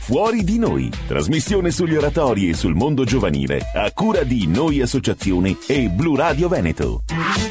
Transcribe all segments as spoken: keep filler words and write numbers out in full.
Fuori di Noi, trasmissione sugli oratori e sul mondo giovanile, a cura di Noi Associazione e Blu Radio Veneto.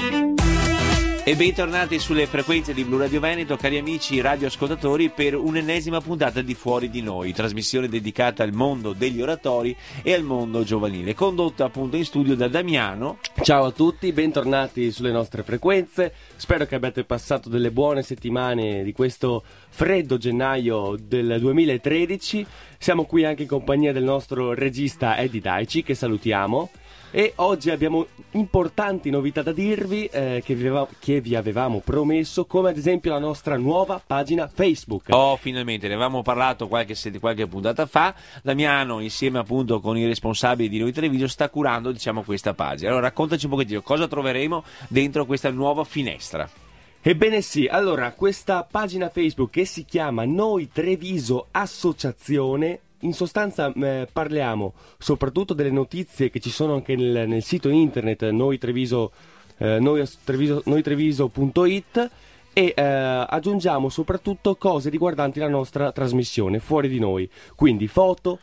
E bentornati sulle frequenze di Blu Radio Veneto, cari amici radioascoltatori, per un'ennesima puntata di Fuori di Noi, trasmissione dedicata al mondo degli oratori e al mondo giovanile, condotta appunto in studio da Damiano. Ciao a tutti, bentornati sulle nostre frequenze, spero che abbiate passato delle buone settimane di questo freddo gennaio del duemilatredici. Siamo qui anche in compagnia del nostro regista Eddie Daici, che salutiamo. E oggi abbiamo importanti novità da dirvi eh, che, vi aveva, che vi avevamo promesso, come ad esempio la nostra nuova pagina Facebook. Oh, finalmente, ne avevamo parlato qualche, qualche puntata fa. Damiano, insieme appunto con i responsabili di Noi Treviso, sta curando, diciamo, questa pagina. Allora raccontaci un pochettino cosa troveremo dentro questa nuova finestra. Ebbene sì, allora questa pagina Facebook che si chiama Noi Treviso Associazione, in sostanza eh, parliamo soprattutto delle notizie che ci sono anche nel, nel sito internet noi treviso, eh, noi, treviso, noi treviso punto it, e eh, aggiungiamo soprattutto cose riguardanti la nostra trasmissione Fuori di Noi, quindi foto,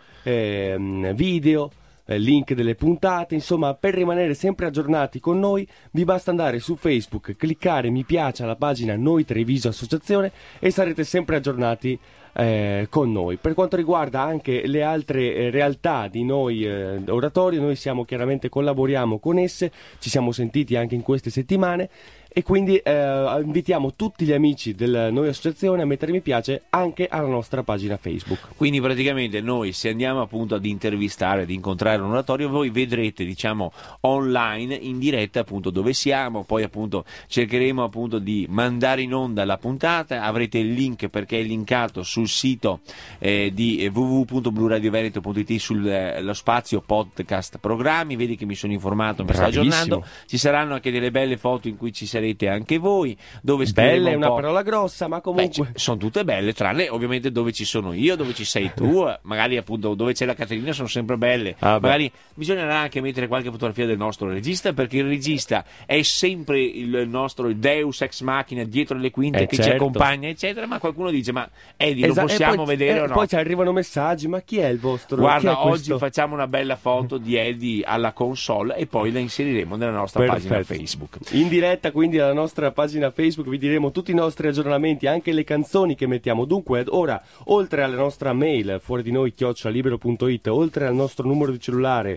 eh, video, eh, link delle puntate. Insomma, per rimanere sempre aggiornati con noi vi basta andare su Facebook, cliccare mi piace alla pagina Noi Treviso Associazione e sarete sempre aggiornati Eh, con noi. Per quanto riguarda anche le altre eh, realtà di Noi eh, Oratori, noi siamo chiaramente collaboriamo con esse, ci siamo sentiti anche in queste settimane e quindi eh, invitiamo tutti gli amici del Noi Associazione a mettere mi piace anche alla nostra pagina Facebook. Quindi praticamente noi, se andiamo appunto ad intervistare, ad incontrare un oratorio, voi vedrete, diciamo, online, in diretta appunto dove siamo, poi appunto cercheremo appunto di mandare in onda la puntata, avrete il link perché è linkato sul sito eh, di w w w punto blu radio veneto punto it sullo eh, spazio podcast programmi. Vedi che mi sono informato, mi sto aggiornando, ci saranno anche delle belle foto in cui ci sarete anche voi, dove belle è un una po'... parola grossa, ma comunque Beh, sono tutte belle, tranne ovviamente dove ci sono io, dove ci sei tu, magari appunto dove c'è la Caterina sono sempre belle. Ah, magari bisognerà anche mettere qualche fotografia del nostro regista, perché il regista è sempre il nostro Deus ex machina dietro le quinte eh, che certo. ci accompagna eccetera, ma qualcuno dice ma Eddie, Esa- lo possiamo poi, vedere eh, o no? poi ci arrivano messaggi, ma chi è il vostro? Guarda, chi è oggi facciamo una bella foto di Eddie alla console e poi la inseriremo nella nostra Perfetto. pagina Facebook. In diretta quindi alla nostra pagina Facebook vi diremo tutti i nostri aggiornamenti, anche le canzoni che mettiamo. Dunque ora, oltre alla nostra mail fuori di noi chiocciola libero punto it, oltre al nostro numero di cellulare,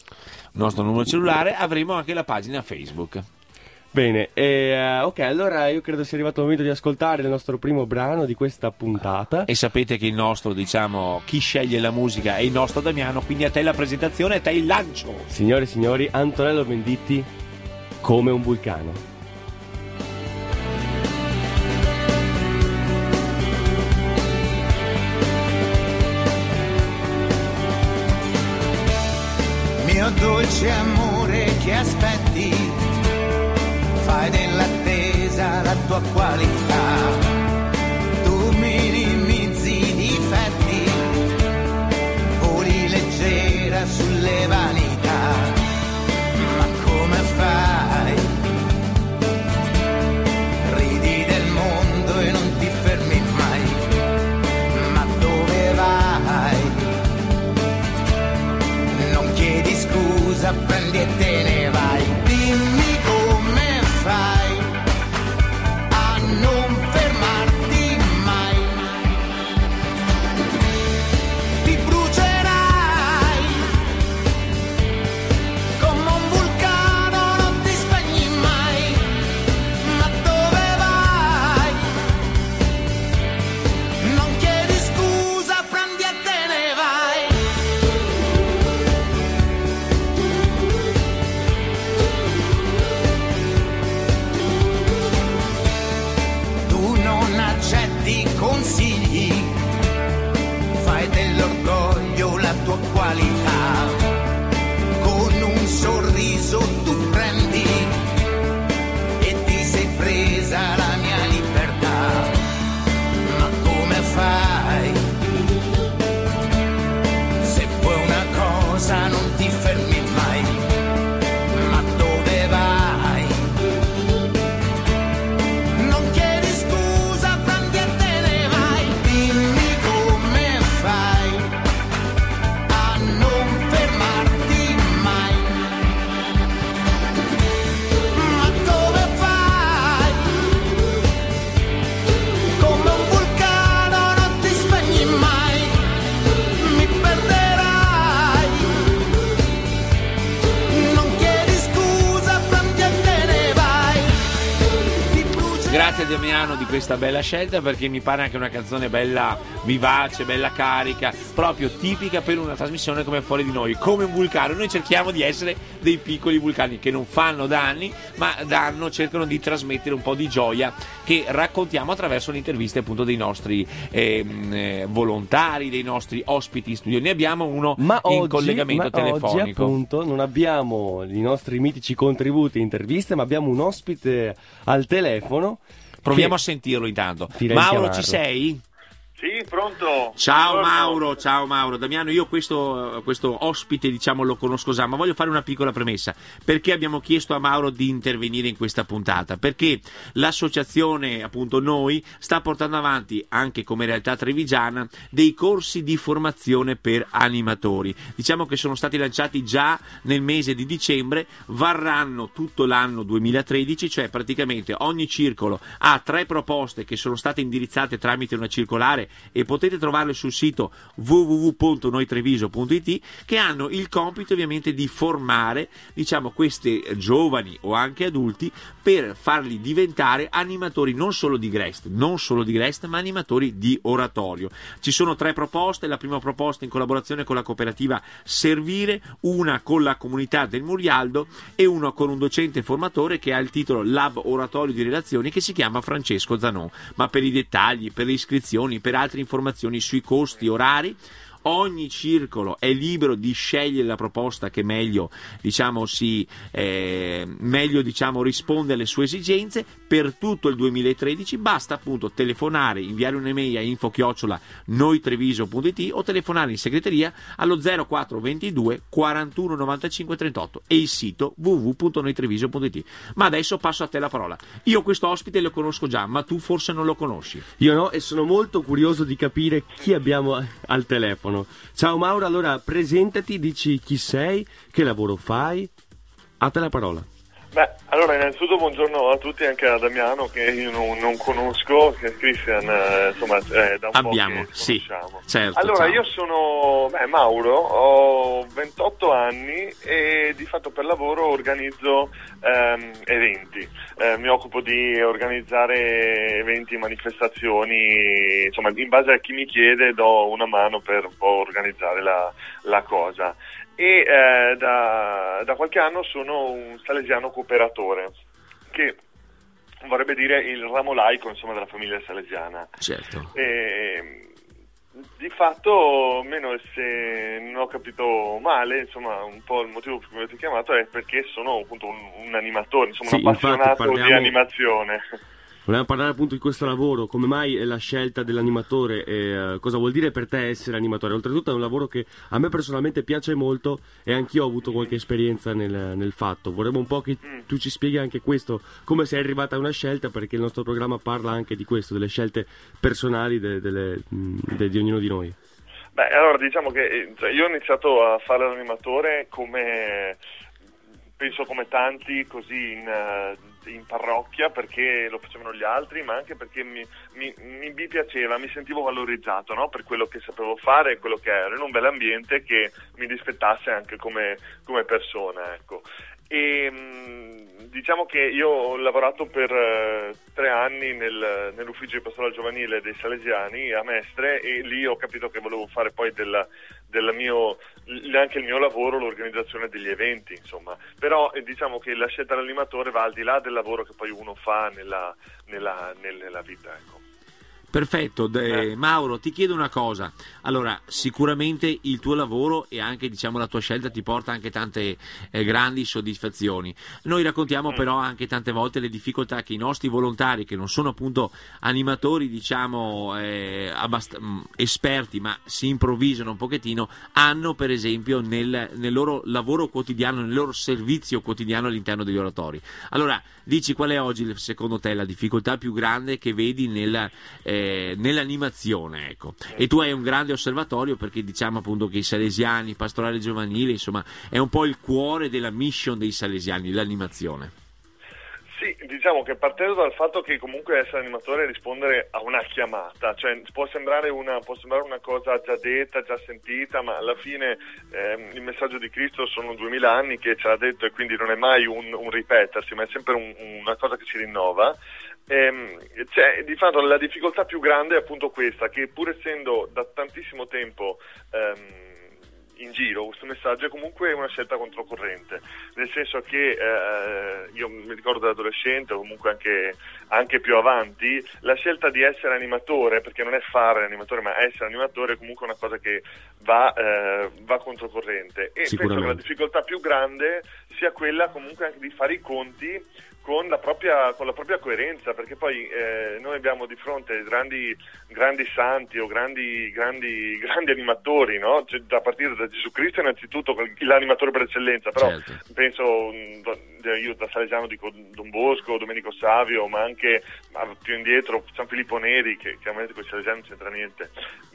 il nostro numero cellulare, avremo anche la pagina Facebook. Bene, e, uh, ok, allora io credo sia arrivato il momento di ascoltare il nostro primo brano di questa puntata. E sapete che il nostro, diciamo, chi sceglie la musica è il nostro Damiano, quindi a te la presentazione, a te il lancio. Signore e signori, Antonello Venditti, Come un vulcano. Mio dolce amore, che aspetti? Fai dell'attesa la tua qualità, tu minimizzi i difetti, voli leggera sulle vanità, ma come fai? Ridi del mondo e non ti fermi mai, ma dove vai? Non chiedi scusa, prendi e te ne vai, dimmi come fai a non Damiano di questa bella scelta, perché mi pare anche una canzone bella vivace, bella carica, proprio tipica per una trasmissione come Fuori di Noi, come un vulcano. Noi cerchiamo di essere dei piccoli vulcani che non fanno danni, ma danno, cercano di trasmettere un po' di gioia che raccontiamo attraverso le interviste appunto dei nostri ehm, eh, volontari, dei nostri ospiti in studio. Ne abbiamo uno ma in oggi, collegamento ma telefonico. Oggi appunto non abbiamo i nostri mitici contributi e interviste, ma abbiamo un ospite al telefono. Proviamo che... a sentirlo intanto. Direi Mauro, chiamarlo. ci sei? Sì, pronto. Ciao Buongiorno. Mauro, ciao Mauro. Damiano, io questo, questo ospite diciamo lo conosco già, ma voglio fare una piccola premessa. Perché abbiamo chiesto a Mauro di intervenire in questa puntata? Perché l'associazione, appunto noi, sta portando avanti, anche come realtà trevigiana, dei corsi di formazione per animatori. Diciamo che sono stati lanciati già nel mese di dicembre, varranno tutto l'anno duemilatredici, cioè praticamente ogni circolo ha tre proposte che sono state indirizzate tramite una circolare e potete trovarle sul sito w w w punto noi treviso punto i t, che hanno il compito ovviamente di formare diciamo questi giovani o anche adulti per farli diventare animatori non solo di Grest, non solo di Grest, ma animatori di oratorio. Ci sono tre proposte, la prima proposta in collaborazione con la cooperativa Servire, una con la comunità del Murialdo e una con un docente formatore che ha il titolo Lab Oratorio di Relazioni, che si chiama Francesco Zanon. Ma per i dettagli, per le iscrizioni, per altre informazioni sui costi, orari, ogni circolo è libero di scegliere la proposta che meglio diciamo si eh, meglio diciamo risponde alle sue esigenze. Per tutto il duemilatredici basta appunto telefonare, inviare un'email a info chiocciola noi treviso punto i t o telefonare in segreteria allo zero quattro ventidue quarantuno novantacinque trentotto e il sito w w w punto noi treviso punto i t. Ma adesso passo a te la parola. Io questo ospite lo conosco già, ma tu forse non lo conosci. Io no, e sono molto curioso di capire chi abbiamo al telefono. Ciao Mauro, allora presentati, dici chi sei, che lavoro fai, a te la parola. Beh, allora innanzitutto buongiorno a tutti, anche a Damiano che io non, non conosco, che Christian eh, insomma è da un Abbiamo, po' che sì, conosciamo. certo. Allora ciao. io sono beh, Mauro, ho ventotto anni e di fatto per lavoro organizzo ehm, eventi, eh, mi occupo di organizzare eventi, manifestazioni, insomma in base a chi mi chiede do una mano per un po' organizzare la, la cosa. E eh, da, da qualche anno sono un salesiano cooperatore, che vorrebbe dire il ramo laico insomma della famiglia salesiana. Certo. E, di fatto, meno se non ho capito male, insomma un po' il motivo per cui mi avete chiamato è perché sono appunto un, un animatore, insomma Sì, un appassionato infatti, parliamo... di animazione. Volevamo parlare appunto di questo lavoro, come mai è la scelta dell'animatore e uh, cosa vuol dire per te essere animatore. Oltretutto è un lavoro che a me personalmente piace molto e anch'io ho avuto qualche esperienza nel, nel fatto. Vorremmo un po' che tu ci spieghi anche questo, come sei arrivata a una scelta, perché il nostro programma parla anche di questo, delle scelte personali de, delle, de, di ognuno di noi. Beh, allora diciamo che cioè, io ho iniziato a fare l'animatore come... penso come tanti così in, in parrocchia, perché lo facevano gli altri, ma anche perché mi, mi, mi piaceva, mi sentivo valorizzato, no? Per quello che sapevo fare e quello che ero, in un bell'ambiente che mi rispettasse anche come, come persona, ecco. E diciamo che io ho lavorato per uh, tre anni nel, nell'ufficio di pastorale giovanile dei Salesiani a Mestre, e lì ho capito che volevo fare poi del, del mio, anche il mio lavoro, l'organizzazione degli eventi, insomma. Però eh, diciamo che la scelta dell'animatore va al di là del lavoro che poi uno fa nella, nella, nella vita, ecco. Perfetto, De, Mauro, ti chiedo una cosa. Allora, sicuramente il tuo lavoro e anche diciamo la tua scelta ti porta anche tante eh, grandi soddisfazioni. Noi raccontiamo mm. però anche tante volte le difficoltà che i nostri volontari, che non sono appunto animatori diciamo eh, abbast- esperti, ma si improvvisano un pochettino, hanno per esempio nel, nel loro lavoro quotidiano, nel loro servizio quotidiano all'interno degli oratori. Allora, dici qual è oggi secondo te la difficoltà più grande che vedi nel eh, nell'animazione, ecco. E tu hai un grande osservatorio, perché diciamo appunto che i salesiani, pastorale giovanile, insomma è un po' il cuore della mission dei salesiani, l'animazione. Sì, diciamo che partendo dal fatto che comunque essere animatore è rispondere a una chiamata, cioè può sembrare una, può sembrare una cosa già detta, già sentita, ma alla fine eh, il messaggio di Cristo sono duemila anni che ce l'ha detto, e quindi non è mai un, un ripetersi, ma è sempre un, una cosa che si rinnova. Ehm, cioè, di fatto la difficoltà più grande è appunto questa, che pur essendo da tantissimo tempo ehm, in giro questo messaggio è comunque una scelta controcorrente, nel senso che eh, io mi ricordo da adolescente o comunque anche, anche più avanti, la scelta di essere animatore, perché non è fare animatore ma essere animatore, è comunque una cosa che va, eh, va controcorrente, e penso che la difficoltà più grande sia quella comunque anche di fare i conti con la propria, con la propria coerenza, perché poi eh, noi abbiamo di fronte grandi, grandi santi o grandi, grandi, grandi animatori, no? Cioè, a partire da Gesù Cristo innanzitutto, l'animatore per eccellenza, però certo. penso, io da salesiano dico Don Bosco, Domenico Savio, ma anche ma più indietro San Filippo Neri, che chiaramente con i salesiani non c'entra niente,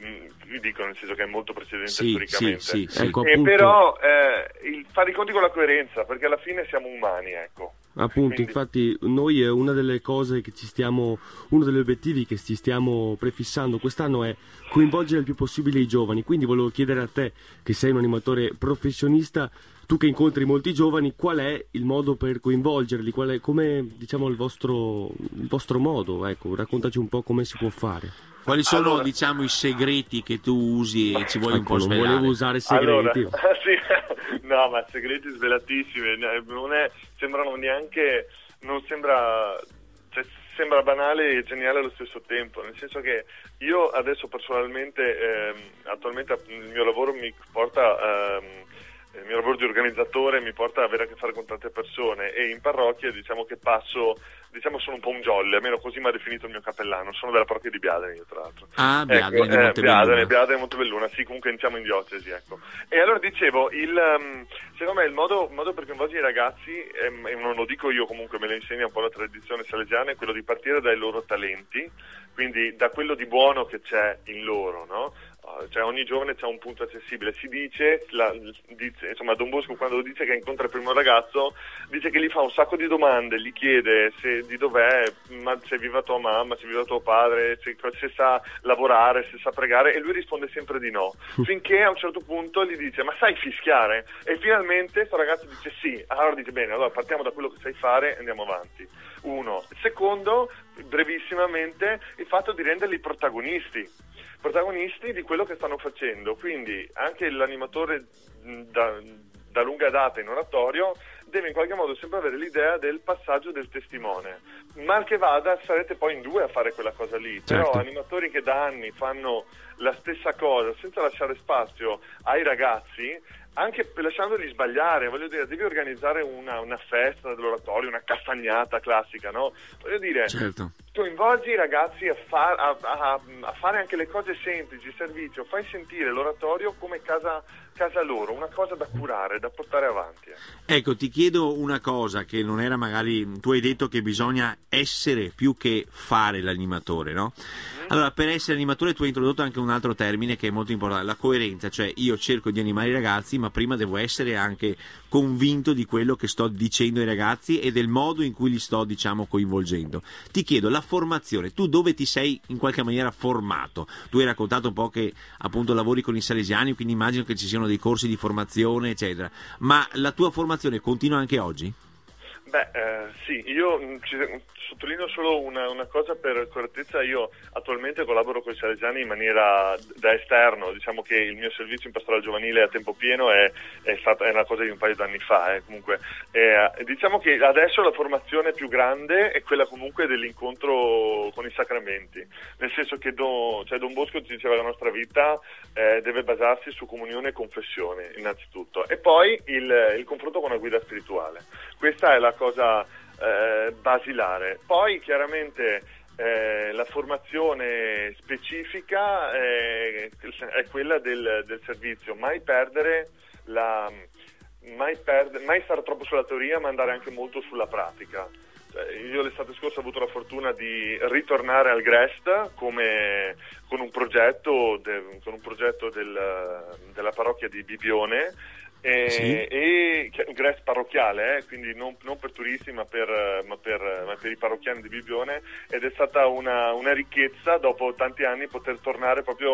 vi dico nel senso che è molto precedente sì, storicamente, sì, sì, sì. Ecco, e però eh, il, fare i conti con la coerenza, perché alla fine siamo umani, ecco. Appunto, quindi... infatti noi è una delle cose che ci stiamo, uno degli obiettivi che ci stiamo prefissando quest'anno è coinvolgere il più possibile i giovani, quindi volevo chiedere a te, che sei un animatore professionista, tu che incontri molti giovani, qual è il modo per coinvolgerli, qual è, come diciamo il vostro, il vostro modo, ecco, raccontaci un po' come si può fare. Quali sono allora, diciamo i segreti che tu usi e ci vuoi ecco, un po' svelare? Non volevo usare segreti. Allora, sì, no, ma segreti svelatissimi, non è, sembrano neanche, non sembra, cioè, sembra banale e geniale allo stesso tempo, nel senso che io adesso personalmente, ehm, attualmente il mio lavoro mi porta, ehm, il mio lavoro di organizzatore mi porta ad avere a che fare con tante persone, e in parrocchia diciamo che passo, diciamo sono un po' un jolly, almeno così mi ha definito il mio cappellano, sono della parrocchia di Biadene io tra l'altro. Ah, Biadene, ecco, di Montebelluna. Eh, Biadene, Biadene, Montebelluna, sì, comunque iniziamo in diocesi, ecco. E allora dicevo, il, um, secondo me il modo, modo per coinvolgere i ragazzi, ehm, e non lo dico io comunque, me lo insegna un po' la tradizione salesiana, è quello di partire dai loro talenti, quindi da quello di buono che c'è in loro, no? Cioè ogni giovane c'ha un punto accessibile, si dice, la, dice, insomma Don Bosco quando dice che incontra il primo ragazzo dice che gli fa un sacco di domande, gli chiede se, di dov'è, ma se viva tua mamma, se viva tuo padre, se, se sa lavorare, se sa pregare, e lui risponde sempre di no, finché a un certo punto gli dice ma sai fischiare? E finalmente questo ragazzo dice sì, allora dice bene, allora partiamo da quello che sai fare e andiamo avanti. Uno. Secondo, brevissimamente, il fatto di renderli protagonisti protagonisti di quello che stanno facendo, quindi anche l'animatore da, da lunga data in oratorio deve in qualche modo sempre avere l'idea del passaggio del testimone, mal che vada sarete poi in due a fare quella cosa lì, certo. Però animatori che da anni fanno la stessa cosa senza lasciare spazio ai ragazzi, anche lasciandoli sbagliare, voglio dire, devi organizzare una, una festa dell'oratorio, una castagnata classica, no? Voglio dire, certo. Coinvolgi i ragazzi a, far, a, a, a fare anche le cose semplici, servizio, fai sentire l'oratorio come casa, casa loro, una cosa da curare, da portare avanti. Ecco, ti chiedo una cosa che non era magari, tu hai detto che bisogna essere più che fare l'animatore, no? Mm. Allora, per essere animatore tu hai introdotto anche un altro termine che è molto importante, la coerenza, cioè io cerco di animare i ragazzi, ma prima devo essere anche convinto di quello che sto dicendo ai ragazzi e del modo in cui li sto, diciamo, coinvolgendo. Ti chiedo, la formazione, tu dove ti sei in qualche maniera formato? Tu hai raccontato un po' che appunto lavori con i salesiani, quindi immagino che ci siano dei corsi di formazione, eccetera, ma la tua formazione continua anche oggi? Beh, eh, sì, io mh, ci, sottolineo solo una, una cosa per correttezza, io attualmente collaboro con i salesiani in maniera da esterno, diciamo che il mio servizio in pastorale giovanile a tempo pieno è, è, stata, è una cosa di un paio d'anni fa, eh, comunque. Eh, diciamo che adesso la formazione più grande è quella comunque dell'incontro con i sacramenti, nel senso che do, cioè Don Bosco ci diceva che la nostra vita eh, deve basarsi su comunione e confessione innanzitutto, e poi il, il confronto con la guida spirituale. Questa è la cosa eh, basilare. Poi chiaramente eh, la formazione specifica è, è quella del, del servizio, mai perdere la mai, perde, mai stare troppo sulla teoria, ma andare anche molto sulla pratica. Io l'estate scorsa ho avuto la fortuna di ritornare al Grest come, con un progetto, de, con un progetto del, della parrocchia di Bibione, e, sì. e un Grest parrocchiale, eh, quindi non, non per turisti ma per, ma, per, ma per i parrocchiani di Bibione, ed è stata una, una ricchezza dopo tanti anni poter tornare proprio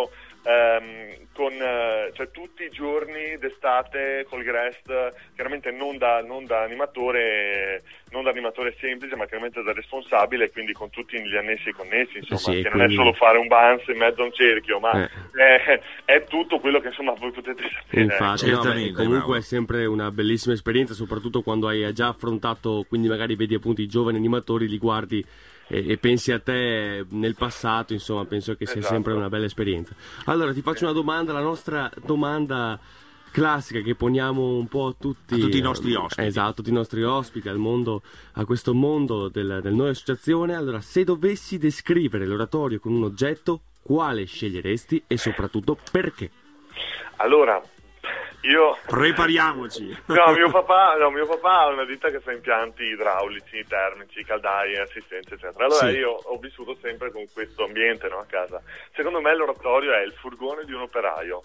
ehm, con eh, cioè tutti i giorni d'estate col Grest, chiaramente non da, non da animatore non da animatore semplice, ma chiaramente da responsabile, quindi con tutti gli annessi e connessi, insomma, sì, che quindi... non è solo fare un bounce in mezzo a un cerchio, ma eh. è, è tutto quello che insomma voi potete sapere. Infatti, no, beh, comunque bravo. è sempre una bellissima esperienza, soprattutto quando hai già affrontato, quindi magari vedi appunto i giovani animatori, li guardi e, e pensi a te nel passato, insomma, penso che sia Esatto. sempre una bella esperienza. Allora ti faccio una domanda, la nostra domanda classica che poniamo un po' a tutti, a tutti i nostri ospiti. Esatto, a tutti i nostri ospiti, al mondo, a questo mondo del, del Noi Associazione. Allora, se dovessi descrivere l'oratorio con un oggetto, quale sceglieresti e soprattutto perché? Allora, io... Prepariamoci. No, mio papà, no, mio papà ha una ditta che fa impianti idraulici, termici, caldaie, assistenza, eccetera. Allora Sì. io ho vissuto sempre con questo ambiente, no, a casa. Secondo me l'oratorio è il furgone di un operaio.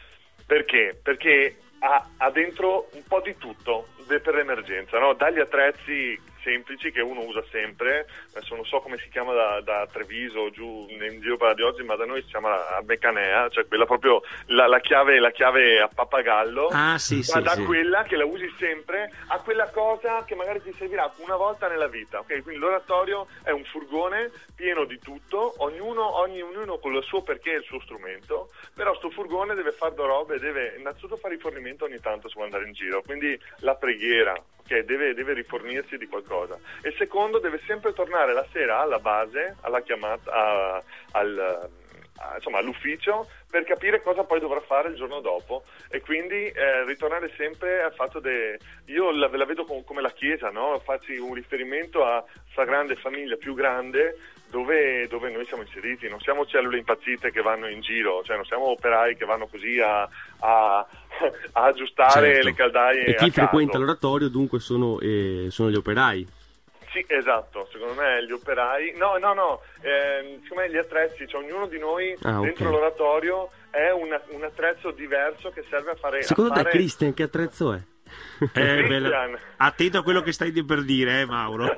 Perché? Perché ha, ha dentro un po' di tutto per l'emergenza, no? Dagli attrezzi semplici che uno usa sempre, adesso non so come si chiama da, da Treviso giù in giro per la di oggi, ma da noi si chiama la mecanea, cioè quella proprio la, la chiave la chiave a pappagallo. Ah, sì, ma sì, da sì. quella che la usi sempre a quella cosa che magari ti servirà una volta nella vita, ok? Quindi l'oratorio è un furgone pieno di tutto, ognuno, ogni, ognuno con il suo perché e il suo strumento, però sto furgone deve fare due robe, deve innanzitutto fare rifornimento ogni tanto su andare in giro, quindi la preghiera, ok? Deve, deve rifornirsi di qualcosa, e secondo deve sempre tornare la sera alla base, alla chiamata, a, al, a, insomma all'ufficio, per capire cosa poi dovrà fare il giorno dopo, e quindi eh, ritornare sempre al fatto de... io la, la vedo com- come la chiesa, no? Facci un riferimento a questa grande famiglia più grande dove, dove noi siamo inseriti, non siamo cellule impazzite che vanno in giro, cioè non siamo operai che vanno così a, a, a aggiustare Certo. le caldaie E chi a frequenta caso. l'oratorio dunque sono, eh, sono gli operai. Sì, esatto, secondo me gli operai, no, no, no, eh, secondo me gli attrezzi, cioè ognuno di noi Ah, dentro ok. l'oratorio è una, un attrezzo diverso che serve a fare... Secondo a te fare... Christian che attrezzo è? Eh, Christian. bella. Attento a quello che stai per dire, eh, Mauro.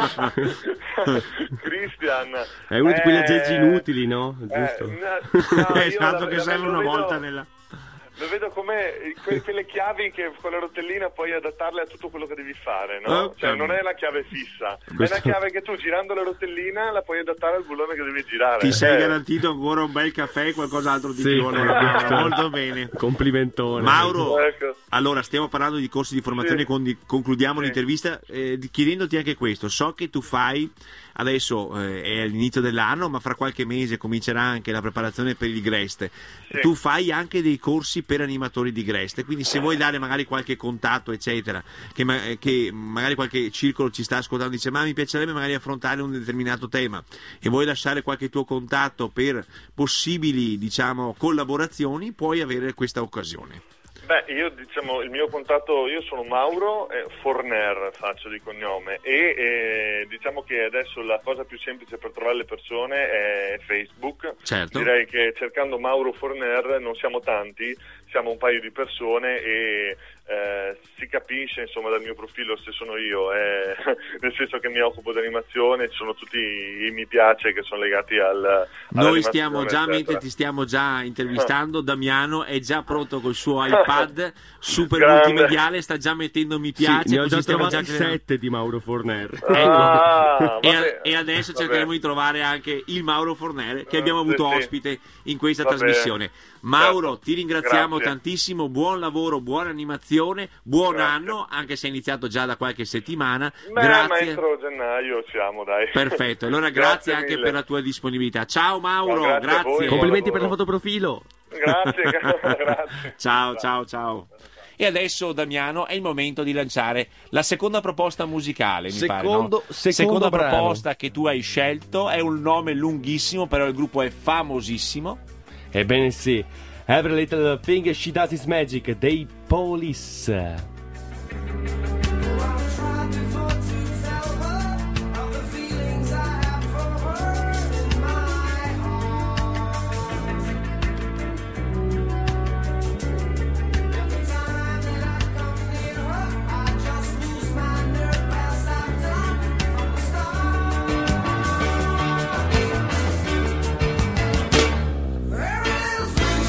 Christian È uno di quegli eh, aggeggi inutili, no? eh, Giusto? no, no, io esatto, la- che la- serve lo una vedo- volta nella... Lo vedo come que- quelle chiavi che con la rotellina puoi adattarle a tutto quello che devi fare, no? Oh, Cioè cavolo. non è la chiave fissa, Questo- è una chiave che tu girando la rotellina la puoi adattare al bullone che devi girare. Ti sei Eh, garantito ancora un bel caffè e qualcos'altro di Sì, più. allora, giusto. molto bene. Complimentone. Mauro, Ecco. allora stiamo parlando di corsi di formazione, Sì. quindi concludiamo Sì. l'intervista eh, di- chiedendoti anche questo. So che tu fai, adesso eh, è all'inizio dell'anno, ma fra qualche mese comincerà anche la preparazione per il Grest. Sì. Tu fai anche dei corsi per animatori di Grest, quindi se vuoi dare magari qualche contatto, eccetera, che, ma- che magari qualche circolo ci sta ascoltando e dice ma mi piacerebbe magari affrontare un determinato tema e vuoi lasciare qualche tuo contatto per possibili, diciamo, collaborazioni, puoi avere questa occasione. Beh, io diciamo il mio contatto, io sono Mauro eh, Forner, faccio di cognome, e eh, diciamo che adesso la cosa più semplice per trovare le persone è Facebook. Certo. Direi che cercando Mauro Forner non siamo tanti, siamo un paio di persone e eh, si capisce insomma dal mio profilo se sono io, eh, nel senso che mi occupo di animazione, ci sono tutti i mi piace che sono legati al Noi stiamo già, eccetera. mentre ti stiamo già intervistando, Damiano è già pronto col suo iPad super Grande. multimediale, sta già mettendo mi piace, Sì, ne ho così già stiamo trovati creando- sette di Mauro Forner. Ah, e, vabbè. e adesso Vabbè. cercheremo di trovare anche il Mauro Forner che abbiamo Eh, avuto sì, sì. ospite in questa Vabbè. trasmissione. Mauro, Certo. ti ringraziamo Grazie. tantissimo, buon lavoro, buona animazione, buon Grazie. anno, anche se è iniziato già da qualche settimana. Beh, ma Grazie. entro gennaio siamo, dai. Perfetto, allora grazie, anche mille. per la tua disponibilità. Ciao Mauro, No, grazie a voi. grazie. Complimenti per il lavoro. fotoprofilo. Grazie, grazie. Ciao, ciao, ciao. E adesso, Damiano, è il momento di lanciare la seconda proposta musicale, mi pare, Secondo- no? secondo Seconda brano. proposta che tu hai scelto, è un nome lunghissimo, però il gruppo è famosissimo. Ebbene sì, Every Little Thing She Does Is Magic dei Police. Every little thing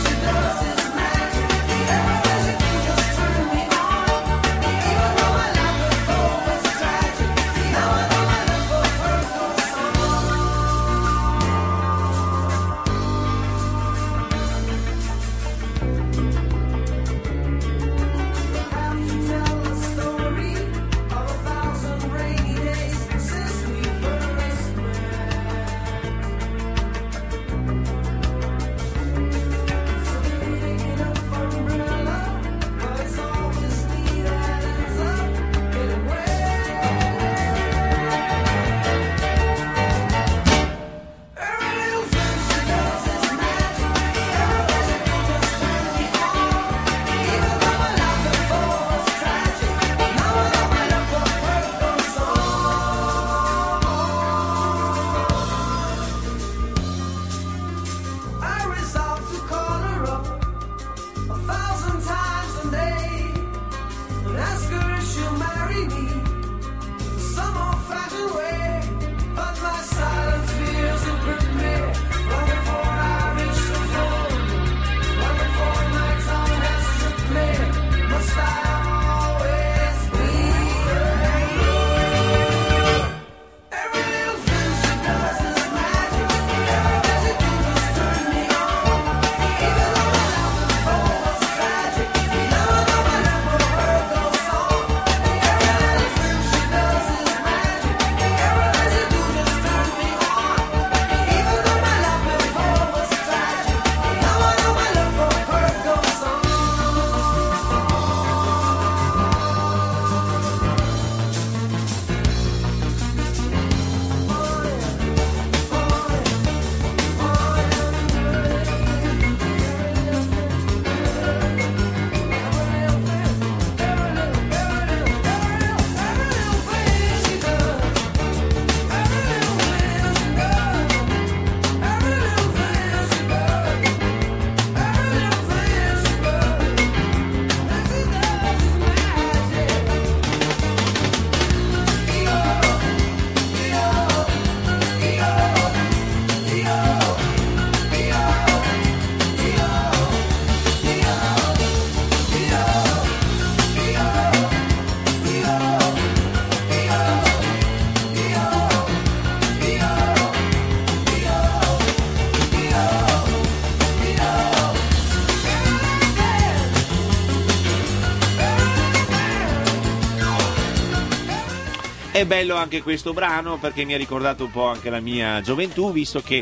È bello anche questo brano perché mi ha ricordato un po' anche la mia gioventù, visto che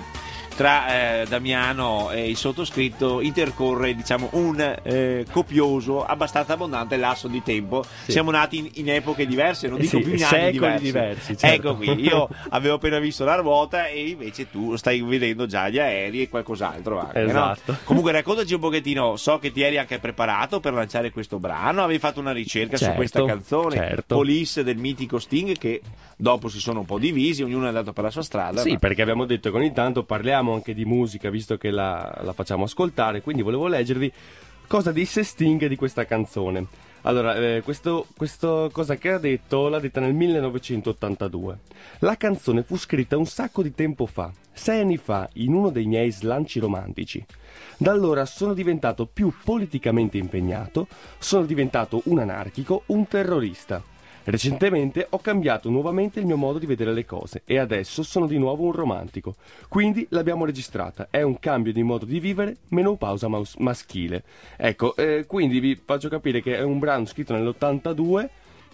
tra eh, Damiano e il sottoscritto intercorre, diciamo, un eh, copioso, abbastanza abbondante lasso di tempo. Sì. Siamo nati in, in epoche diverse, non dico sì, più in secoli anni diversi. diversi, certo. Ecco qui, io avevo appena visto la ruota e invece tu stai vedendo già gli aerei e qualcos'altro anche, esatto. No? Comunque raccontaci un pochettino, so che ti eri anche preparato per lanciare questo brano, avevi fatto una ricerca certo, su questa canzone, certo. Police del mitico Sting, che dopo si sono un po' divisi, ognuno è andato per la sua strada. Sì, ma... perché abbiamo detto che ogni tanto parliamo anche di musica, visto che la, la facciamo ascoltare, quindi volevo leggervi cosa disse Sting di questa canzone. Allora, eh, questo, questo cosa che ha detto l'ha detta nel millenovecentottantadue. La canzone fu scritta un sacco di tempo fa, sei anni fa, in uno dei miei slanci romantici. Da allora sono diventato più politicamente impegnato, sono diventato un anarchico, un terrorista. Recentemente ho cambiato nuovamente il mio modo di vedere le cose e adesso sono di nuovo un romantico. Quindi l'abbiamo registrata. È un cambio di modo di vivere, menopausa mas- maschile. Ecco, eh, quindi vi faccio capire che è un brano scritto nell'ottantadue,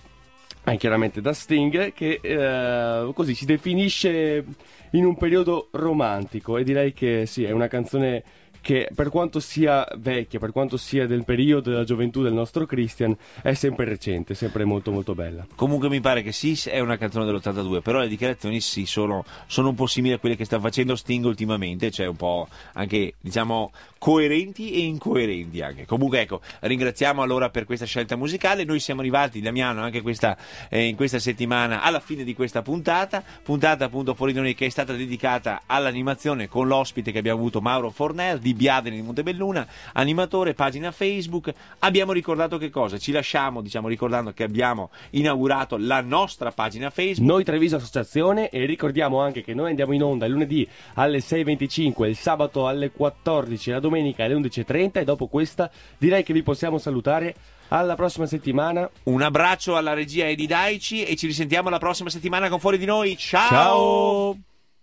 eh, chiaramente da Sting, che eh, così si definisce in un periodo romantico, e direi che sì, è una canzone che per quanto sia vecchia, per quanto sia del periodo della gioventù del nostro Christian, è sempre recente, sempre molto molto bella. Comunque mi pare che sì, è una canzone dell'ottantadue, però le dichiarazioni sì, sono, sono un po' simili a quelle che sta facendo Sting ultimamente, cioè un po' anche, diciamo, coerenti e incoerenti anche. Comunque ecco, ringraziamo allora per questa scelta musicale. Noi siamo arrivati, Damiano, anche questa, eh, in questa settimana alla fine di questa puntata, puntata appunto fuori di noi, che è stata dedicata all'animazione con l'ospite che abbiamo avuto, Mauro Forner di Biadene di Montebelluna, animatore, pagina Facebook. Abbiamo ricordato che cosa? Ci lasciamo, diciamo, ricordando che abbiamo inaugurato la nostra pagina Facebook, Noi Treviso Associazione, e ricordiamo anche che noi andiamo in onda il lunedì alle sei e venticinque, il sabato alle quattordici, la domenica alle undici e trenta, e dopo questa direi che vi possiamo salutare. Alla prossima settimana. Un abbraccio alla regia Edi Daici e ci risentiamo la prossima settimana con Fuori di Noi. Ciao! Ciao!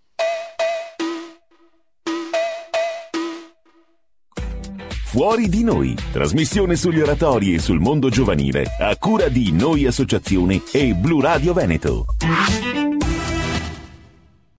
Fuori di Noi, trasmissione sugli oratori e sul mondo giovanile, a cura di Noi Associazione e Blu Radio Veneto.